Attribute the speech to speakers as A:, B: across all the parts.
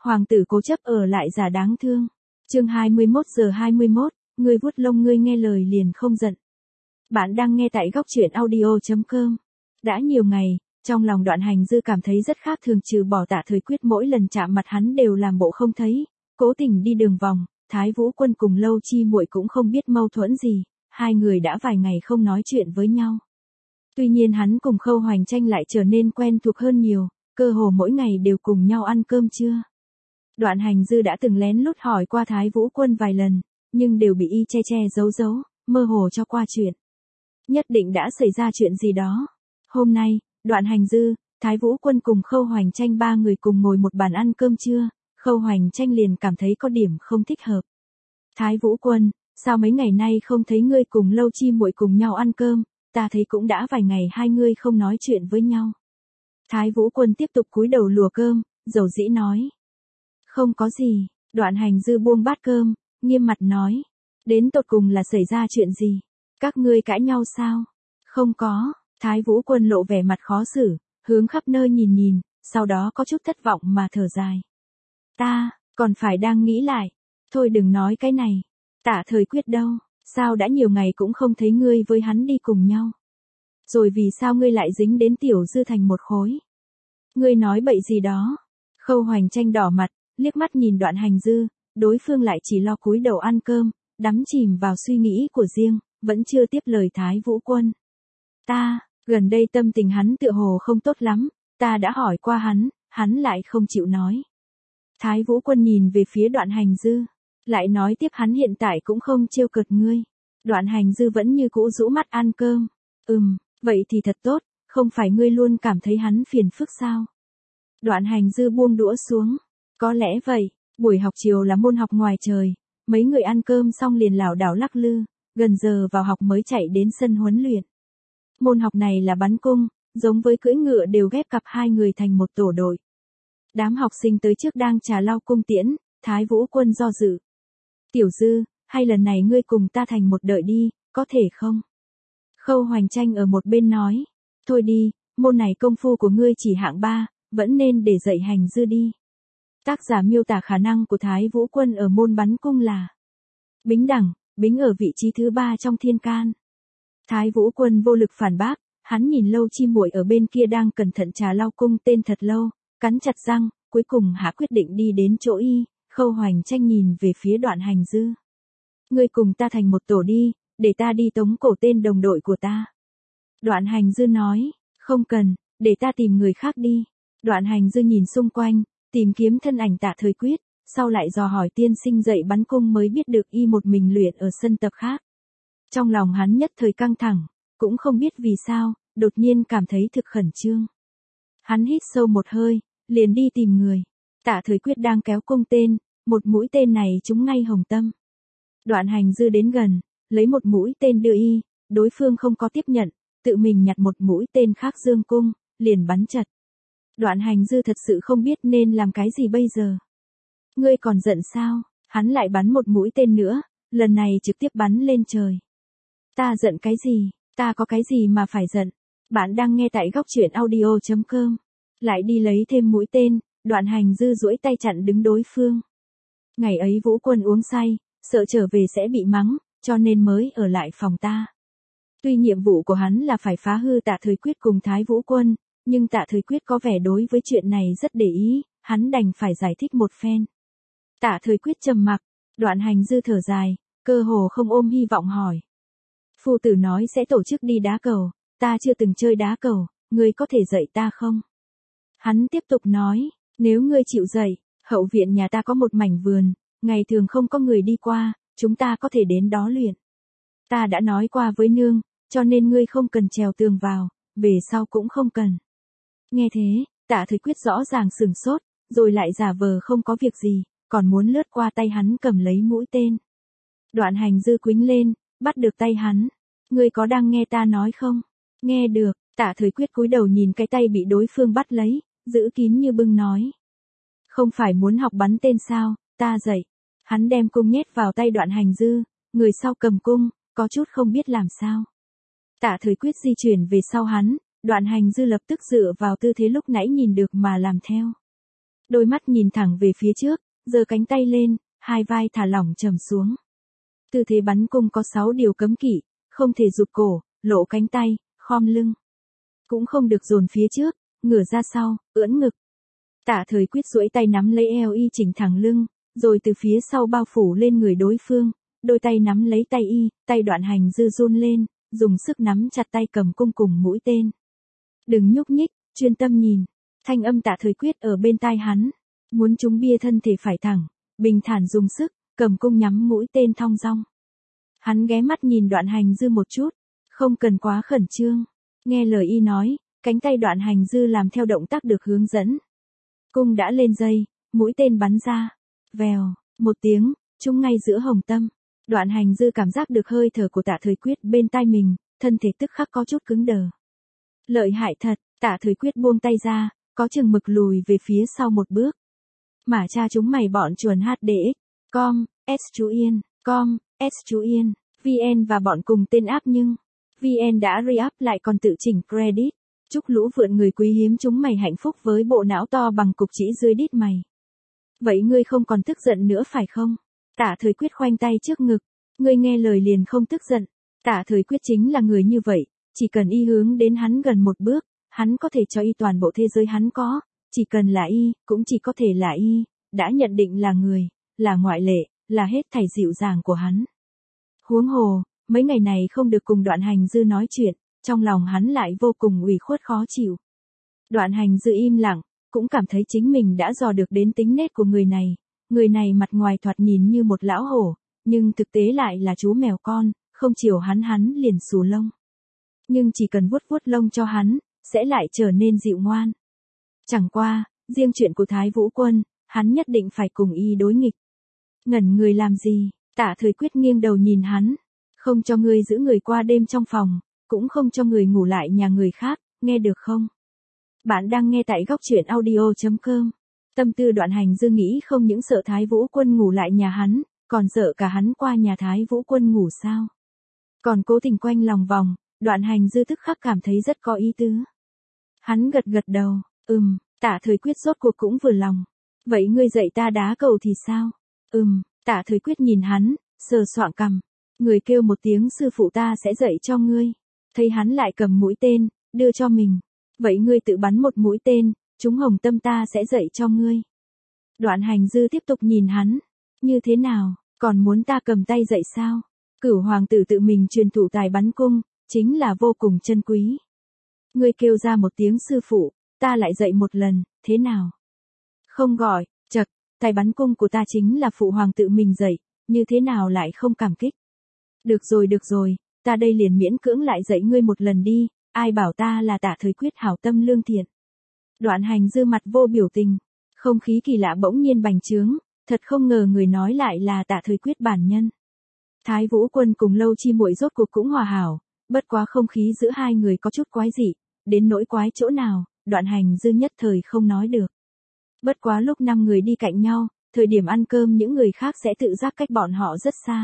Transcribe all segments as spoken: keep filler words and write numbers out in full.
A: Hoàng tử cố chấp ở lại giả đáng thương. Chương hai mươi mốt giờ hai mươi mốt, ngươi vuốt lông ngươi nghe lời liền không giận. Bạn đang nghe tại góc truyện audio chấm com. Đã nhiều ngày, trong lòng Đoạn Hành Dư cảm thấy rất khác thường, trừ bỏ Tạ Thời Quyết mỗi lần chạm mặt hắn đều làm bộ không thấy, cố tình đi đường vòng. Thái Vũ Quân cùng Lâu Chi Muội cũng không biết mâu thuẫn gì, hai người đã vài ngày không nói chuyện với nhau. Tuy nhiên hắn cùng Khâu Hoành Tranh lại trở nên quen thuộc hơn nhiều, cơ hồ mỗi ngày đều cùng nhau ăn cơm trưa. Đoạn Hành Dư đã từng lén lút hỏi qua Thái Vũ Quân vài lần, nhưng đều bị y che che giấu giấu, mơ hồ cho qua chuyện. Nhất định đã xảy ra chuyện gì đó. Hôm nay, Đoạn Hành Dư, Thái Vũ Quân cùng Khâu Hoành Tranh ba người cùng ngồi một bàn ăn cơm trưa, Khâu Hoành Tranh liền cảm thấy có điểm không thích hợp. Thái Vũ Quân, sao mấy ngày nay không thấy ngươi cùng Lâu Chi Muội cùng nhau ăn cơm, ta thấy cũng đã vài ngày hai ngươi không nói chuyện với nhau. Thái Vũ Quân tiếp tục cúi đầu lùa cơm, dầu dĩ nói. Không có gì. Đoạn Hành Dư buông bát cơm, nghiêm mặt nói. Đến tột cùng là xảy ra chuyện gì? Các ngươi cãi nhau sao? Không có. Thái Vũ Quân lộ vẻ mặt khó xử, hướng khắp nơi nhìn nhìn, sau đó có chút thất vọng mà thở dài. Ta, còn phải đang nghĩ lại. Thôi đừng nói cái này. Tạ Thời Quyết đâu? Sao đã nhiều ngày cũng không thấy ngươi với hắn đi cùng nhau? Rồi vì sao ngươi lại dính đến Tiểu Dư thành một khối? Ngươi nói bậy gì đó? Khâu Hoành Tranh đỏ mặt, liếc mắt nhìn Đoạn Hành Dư, đối phương lại chỉ lo cúi đầu ăn cơm, đắm chìm vào suy nghĩ của riêng, vẫn chưa tiếp lời Thái Vũ Quân. Ta, gần đây tâm tình hắn tựa hồ không tốt lắm, ta đã hỏi qua hắn, hắn lại không chịu nói. Thái Vũ Quân nhìn về phía Đoạn Hành Dư, lại nói tiếp hắn hiện tại cũng không trêu cợt ngươi. Đoạn Hành Dư vẫn như cũ rũ mắt ăn cơm. Ừm, vậy thì thật tốt, không phải ngươi luôn cảm thấy hắn phiền phức sao? Đoạn Hành Dư buông đũa xuống. Có lẽ vậy, buổi học chiều là môn học ngoài trời, mấy người ăn cơm xong liền lảo đảo lắc lư, gần giờ vào học mới chạy đến sân huấn luyện. Môn học này là bắn cung, giống với cưỡi ngựa đều ghép cặp hai người thành một tổ đội. Đám học sinh tới trước đang trà lau cung tiễn, Thái Vũ Quân do dự. Tiểu Dư, hay lần này ngươi cùng ta thành một đội đi, có thể không? Khâu Hoành Tranh ở một bên nói, thôi đi, môn này công phu của ngươi chỉ hạng ba, vẫn nên để dạy Hành Dư đi. Tác giả miêu tả khả năng của Thái Vũ Quân ở môn bắn cung là bính đẳng, bính ở vị trí thứ ba trong thiên can. Thái Vũ Quân vô lực phản bác, hắn nhìn Lâu Chi Muội ở bên kia đang cẩn thận trà lau cung tên thật lâu, cắn chặt răng, cuối cùng hạ quyết định đi đến chỗ y. Khâu Hoành Tranh nhìn về phía Đoạn Hành Dư. Ngươi cùng ta thành một tổ đi, để ta đi tống cổ tên đồng đội của ta. Đoạn Hành Dư nói, không cần, để ta tìm người khác đi. Đoạn Hành Dư nhìn xung quanh, tìm kiếm thân ảnh Tạ Thời Quyết, sau lại dò hỏi tiên sinh dạy bắn cung mới biết được y một mình luyện ở sân tập khác. Trong lòng hắn nhất thời căng thẳng, cũng không biết vì sao, đột nhiên cảm thấy thực khẩn trương. Hắn hít sâu một hơi, liền đi tìm người. Tạ Thời Quyết đang kéo cung tên, một mũi tên này trúng ngay hồng tâm. Đoạn Hành Dư đến gần, lấy một mũi tên đưa y, đối phương không có tiếp nhận, tự mình nhặt một mũi tên khác dương cung, liền bắn chật. Đoạn Hành Dư thật sự không biết nên làm cái gì bây giờ. Ngươi còn giận sao? Hắn lại bắn một mũi tên nữa, lần này trực tiếp bắn lên trời. Ta giận cái gì? Ta có cái gì mà phải giận? Bạn đang nghe tại góc truyện audio chấm com. Lại đi lấy thêm mũi tên, Đoạn Hành Dư duỗi tay chặn đứng đối phương. Ngày ấy Vũ Quân uống say, sợ trở về sẽ bị mắng, cho nên mới ở lại phòng ta. Tuy nhiệm vụ của hắn là phải phá hư Tạ Thời Quyết cùng Thái Vũ Quân, nhưng Tạ Thời Quyết có vẻ đối với chuyện này rất để ý, hắn đành phải giải thích một phen. Tạ Thời Quyết trầm mặc, Đoạn Hành Dư thở dài, cơ hồ không ôm hy vọng hỏi. Phu tử nói sẽ tổ chức đi đá cầu, ta chưa từng chơi đá cầu, ngươi có thể dạy ta không? Hắn tiếp tục nói, nếu ngươi chịu dạy, hậu viện nhà ta có một mảnh vườn, ngày thường không có người đi qua, chúng ta có thể đến đó luyện. Ta đã nói qua với nương, cho nên ngươi không cần trèo tường vào, về sau cũng không cần. Nghe thế, Tạ Thời Quyết rõ ràng sửng sốt, rồi lại giả vờ không có việc gì, còn muốn lướt qua tay hắn cầm lấy mũi tên. Đoạn Hành Dư quĩnh lên, bắt được tay hắn. Ngươi có đang nghe ta nói không? Nghe được, Tạ Thời Quyết cúi đầu nhìn cái tay bị đối phương bắt lấy, giữ kín như bưng nói. Không phải muốn học bắn tên sao, ta dạy. Hắn đem cung nhét vào tay Đoạn Hành Dư, người sau cầm cung, có chút không biết làm sao. Tạ Thời Quyết di chuyển về sau hắn, Đoạn Hành Dư lập tức dựa vào tư thế lúc nãy nhìn được mà làm theo. đôi mắt nhìn thẳng về phía trước, giơ cánh tay lên, hai vai thả lỏng trầm xuống. Tư thế bắn cung có sáu điều cấm kỵ, không thể rụt cổ, lộ cánh tay, khom lưng. Cũng không được dồn phía trước, ngửa ra sau, ưỡn ngực. Tạ Thời Quyết duỗi tay nắm lấy eo y chỉnh thẳng lưng, rồi từ phía sau bao phủ lên người đối phương, đôi tay nắm lấy tay y, tay Đoạn Hành Dư run lên, dùng sức nắm chặt tay cầm cung cùng mũi tên. Đừng nhúc nhích, chuyên tâm nhìn. Thanh âm Tạ Thời Quyết ở bên tai hắn. Muốn trúng bia thân thể phải thẳng, bình thản dùng sức, cầm cung nhắm mũi tên thong dong. Hắn ghé mắt nhìn Đoạn Hành Dư một chút, không cần quá khẩn trương. Nghe lời y nói, cánh tay Đoạn Hành Dư làm theo động tác được hướng dẫn. Cung đã lên dây, mũi tên bắn ra. Vèo, một tiếng, trúng ngay giữa hồng tâm. Đoạn Hành Dư cảm giác được hơi thở của Tạ Thời Quyết bên tai mình, thân thể tức khắc có chút cứng đờ. Lợi hại thật, Tạ Thời Quyết buông tay ra, có chừng mực lùi về phía sau một bước. Mà cha chúng mày bọn chuồn hát đê ích, com, S chú Yên, com, S chú Yên, vê en và bọn cùng tên áp nhưng, vê en đã re-up lại còn tự chỉnh credit. Chúc lũ vượn người quý hiếm chúng mày hạnh phúc với bộ não to bằng cục chỉ dưới đít mày. Vậy ngươi không còn tức giận nữa phải không? Tạ Thời Quyết khoanh tay trước ngực. Ngươi nghe lời liền không tức giận. Tạ Thời Quyết chính là người như vậy, chỉ cần y hướng đến hắn gần một bước, hắn có thể cho y toàn bộ thế giới hắn có, chỉ cần là y, cũng chỉ có thể là y, đã nhận định là người, là ngoại lệ, là hết thảy dịu dàng của hắn. Huống hồ, mấy ngày này không được cùng Đoạn Hành Dư nói chuyện, trong lòng hắn lại vô cùng ủy khuất khó chịu. Đoạn Hành Dư im lặng, cũng cảm thấy chính mình đã dò được đến tính nết của người này, người này mặt ngoài thoạt nhìn như một lão hổ, nhưng thực tế lại là chú mèo con, không chiều hắn hắn liền xù lông. Nhưng chỉ cần vuốt vuốt lông cho hắn, sẽ lại trở nên dịu ngoan. Chẳng qua, riêng chuyện của Thái Vũ Quân, hắn nhất định phải cùng y đối nghịch. Ngẩn người làm gì? Tạ Thời Quyết nghiêng đầu nhìn hắn. Không cho ngươi giữ người qua đêm trong phòng, cũng không cho người ngủ lại nhà người khác, nghe được không? Bạn đang nghe tại góc truyện audio chấm com. Tâm tư Đoạn Hành Dư nghĩ không những sợ Thái Vũ Quân ngủ lại nhà hắn, còn sợ cả hắn qua nhà Thái Vũ Quân ngủ sao? Còn cố tình quanh lòng vòng, Đoạn Hành Dư tức khắc cảm thấy rất có ý tứ. Hắn gật gật đầu, ừm, Tạ Thời Quyết rốt cuộc cũng vừa lòng. Vậy ngươi dạy ta đá cầu thì sao? Ừm, Tạ Thời Quyết nhìn hắn, sờ soạng cằm. Người kêu một tiếng sư phụ ta sẽ dạy cho ngươi. Thấy hắn lại cầm mũi tên, đưa cho mình. Vậy ngươi tự bắn một mũi tên, trúng hồng tâm ta sẽ dạy cho ngươi. Đoạn Hành Dư tiếp tục nhìn hắn. Như thế nào, còn muốn ta cầm tay dạy sao? Cửu hoàng tử tự mình truyền thụ tài bắn cung, chính là vô cùng chân quý. Ngươi kêu ra một tiếng sư phụ, ta lại dạy một lần, thế nào? Không gọi, chật, tài bắn cung của ta chính là phụ hoàng tự mình dạy, như thế nào lại không cảm kích? Được rồi được rồi, ta đây liền miễn cưỡng lại dạy ngươi một lần đi, ai bảo ta là Tạ Thời Quyết hảo tâm lương thiện. Đoạn Hành Dư mặt vô biểu tình, không khí kỳ lạ bỗng nhiên bành trướng, thật không ngờ người nói lại là Tạ Thời Quyết bản nhân. Thái Vũ Quân cùng Lâu Chi Muội rốt cuộc cũng hòa hảo, bất quá không khí giữa hai người có chút quái dị, đến nỗi quái chỗ nào, Đoạn Hành Dư nhất thời không nói được. Bất quá lúc năm người đi cạnh nhau, thời điểm ăn cơm những người khác sẽ tự giác cách bọn họ rất xa.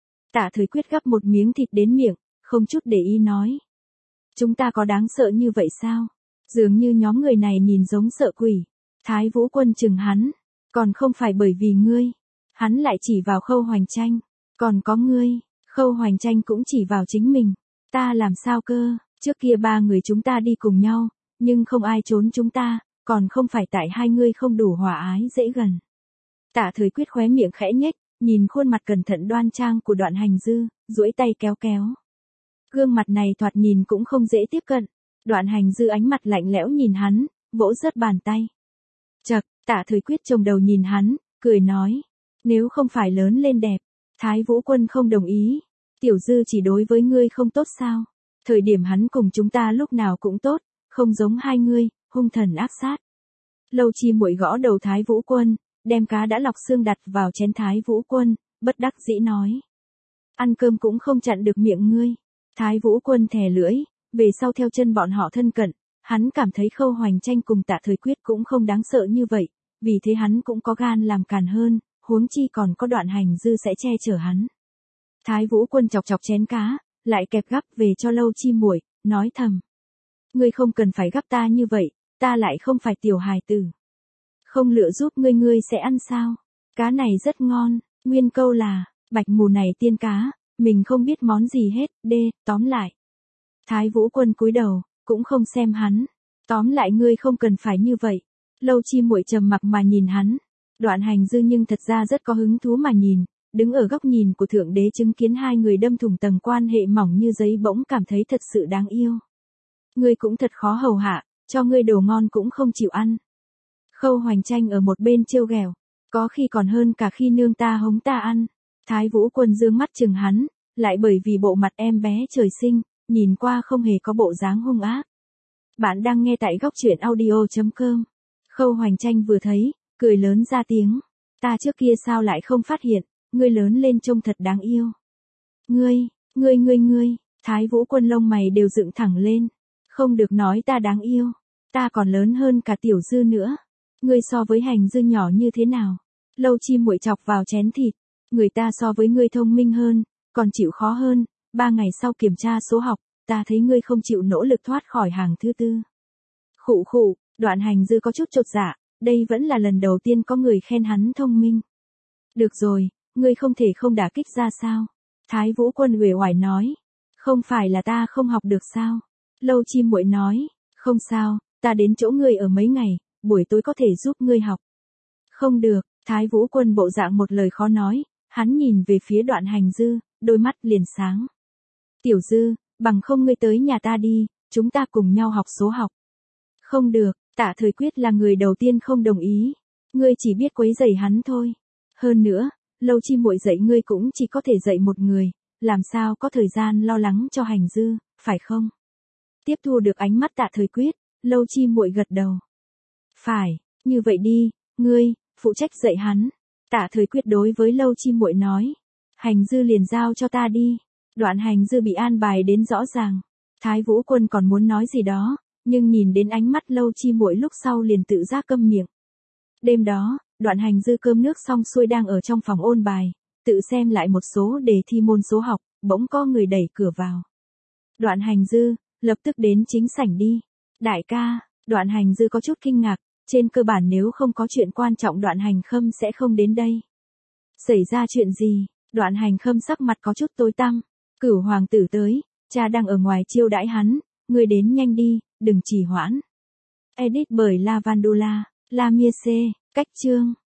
A: Tạ Thời Quyết gắp một miếng thịt đến miệng, không chút để ý nói. Chúng ta có đáng sợ như vậy sao? Dường như nhóm người này nhìn giống sợ quỷ. Thái Vũ Quân chừng hắn. Còn không phải bởi vì ngươi. Hắn lại chỉ vào Khâu Hoành Tranh. Còn có ngươi. Khâu Hoành Tranh cũng chỉ vào chính mình. Ta làm sao cơ? Trước kia ba người chúng ta đi cùng nhau. Nhưng không ai trốn chúng ta. Còn không phải tại hai ngươi không đủ hòa ái dễ gần. Tạ Thời Quyết khóe miệng khẽ nhếch. Nhìn khuôn mặt cẩn thận đoan trang của Đoạn Hành Dư, duỗi tay kéo kéo. Gương mặt này thoạt nhìn cũng không dễ tiếp cận. Đoạn Hành Dư ánh mặt lạnh lẽo nhìn hắn, vỗ rớt bàn tay. Chậc, Tạ Thời Quyết chồng đầu nhìn hắn, cười nói. Nếu không phải lớn lên đẹp, Thái Vũ Quân không đồng ý. Tiểu Dư chỉ đối với ngươi không tốt sao? Thời điểm hắn cùng chúng ta lúc nào cũng tốt, không giống hai ngươi, hung thần ác sát. Lâu Chi Muội gõ đầu Thái Vũ Quân, đem cá đã lọc xương đặt vào chén Thái Vũ Quân, bất đắc dĩ nói. Ăn cơm cũng không chặn được miệng ngươi. Thái Vũ Quân thè lưỡi, về sau theo chân bọn họ thân cận, hắn cảm thấy Khâu Hoành Tranh cùng Tạ Thời Quyết cũng không đáng sợ như vậy, vì thế hắn cũng có gan làm càn hơn, huống chi còn có Đoạn Hành Dư sẽ che chở hắn. Thái Vũ Quân chọc chọc chén cá, lại kẹp gắp về cho Lâu Chi Muội, nói thầm. Ngươi không cần phải gắp ta như vậy, ta lại không phải tiểu hài tử. Không lựa giúp ngươi ngươi sẽ ăn sao? Cá này rất ngon, nguyên câu là, bạch mù này tiên cá, mình không biết món gì hết, đê, tóm lại. Thái Vũ Quân cúi đầu, cũng không xem hắn. Tóm lại ngươi không cần phải như vậy. Lâu Chi Muội trầm mặc mà nhìn hắn. Đoạn Hành Dư nhưng thật ra rất có hứng thú mà nhìn, đứng ở góc nhìn của thượng đế chứng kiến hai người đâm thủng tầng quan hệ mỏng như giấy bỗng cảm thấy thật sự đáng yêu. Ngươi cũng thật khó hầu hạ, cho ngươi đồ ngon cũng không chịu ăn. Khâu Hoành Tranh ở một bên trêu ghẹo, có khi còn hơn cả khi nương ta hống ta ăn. Thái Vũ Quân dương mắt chừng hắn, lại bởi vì bộ mặt em bé trời sinh, nhìn qua không hề có bộ dáng hung ác. Bạn đang nghe tại góc truyện audio chấm com. Khâu Hoành Tranh vừa thấy, cười lớn ra tiếng. Ta trước kia sao lại không phát hiện, ngươi lớn lên trông thật đáng yêu. Ngươi, ngươi ngươi ngươi, Thái Vũ Quân lông mày đều dựng thẳng lên. Không được nói ta đáng yêu, ta còn lớn hơn cả Tiểu Dư nữa. Ngươi so với Hành Dư nhỏ như thế nào? Lâu Chi Muội chọc vào chén thịt. Người ta so với ngươi thông minh hơn, còn chịu khó hơn. Ba ngày sau kiểm tra số học, ta thấy ngươi không chịu nỗ lực thoát khỏi hàng thứ tư. Khụ khụ, Đoạn Hành Dư có chút chột dạ, đây vẫn là lần đầu tiên có người khen hắn thông minh. Được rồi, ngươi không thể không đả kích ra sao? Thái Vũ Quân uể oải nói. Không phải là ta không học được sao? Lâu Chi Muội nói, không sao, ta đến chỗ ngươi ở mấy ngày, buổi tối có thể giúp ngươi học. Không được, Thái Vũ Quân bộ dạng một lời khó nói, hắn nhìn về phía Đoạn Hành Dư, đôi mắt liền sáng. Tiểu Dư, bằng không ngươi tới nhà ta đi, chúng ta cùng nhau học số học. Không được, Tạ Thời Quyết là người đầu tiên không đồng ý. Ngươi chỉ biết quấy rầy hắn thôi. Hơn nữa, Lâu Chi Muội dạy ngươi cũng chỉ có thể dạy một người, làm sao có thời gian lo lắng cho Hành Dư, phải không? Tiếp thu được ánh mắt Tạ Thời Quyết, Lâu Chi Muội gật đầu. Phải, như vậy đi, ngươi, phụ trách dạy hắn. Tạ Thời Quyết đối với Lâu Chi Muội nói. Hành Dư liền giao cho ta đi. Đoạn Hành Dư bị an bài đến rõ ràng. Thái Vũ Quân còn muốn nói gì đó, nhưng nhìn đến ánh mắt Lâu Chi Muội lúc sau liền tự giác câm miệng. Đêm đó, Đoạn Hành Dư cơm nước xong xuôi đang ở trong phòng ôn bài, tự xem lại một số đề thi môn số học, bỗng có người đẩy cửa vào. Đoạn Hành Dư, lập tức đến chính sảnh đi. Đại ca, Đoạn Hành Dư có chút kinh ngạc, trên cơ bản nếu không có chuyện quan trọng Đoạn Hành Khâm sẽ không đến đây. Xảy ra chuyện gì? Đoạn Hành Khâm sắc mặt có chút tối tăm. Cửu hoàng tử tới, cha đang ở ngoài chiêu đãi hắn, ngươi đến nhanh đi, đừng trì hoãn. Edit bởi Lavandula, La Miese, cách chương.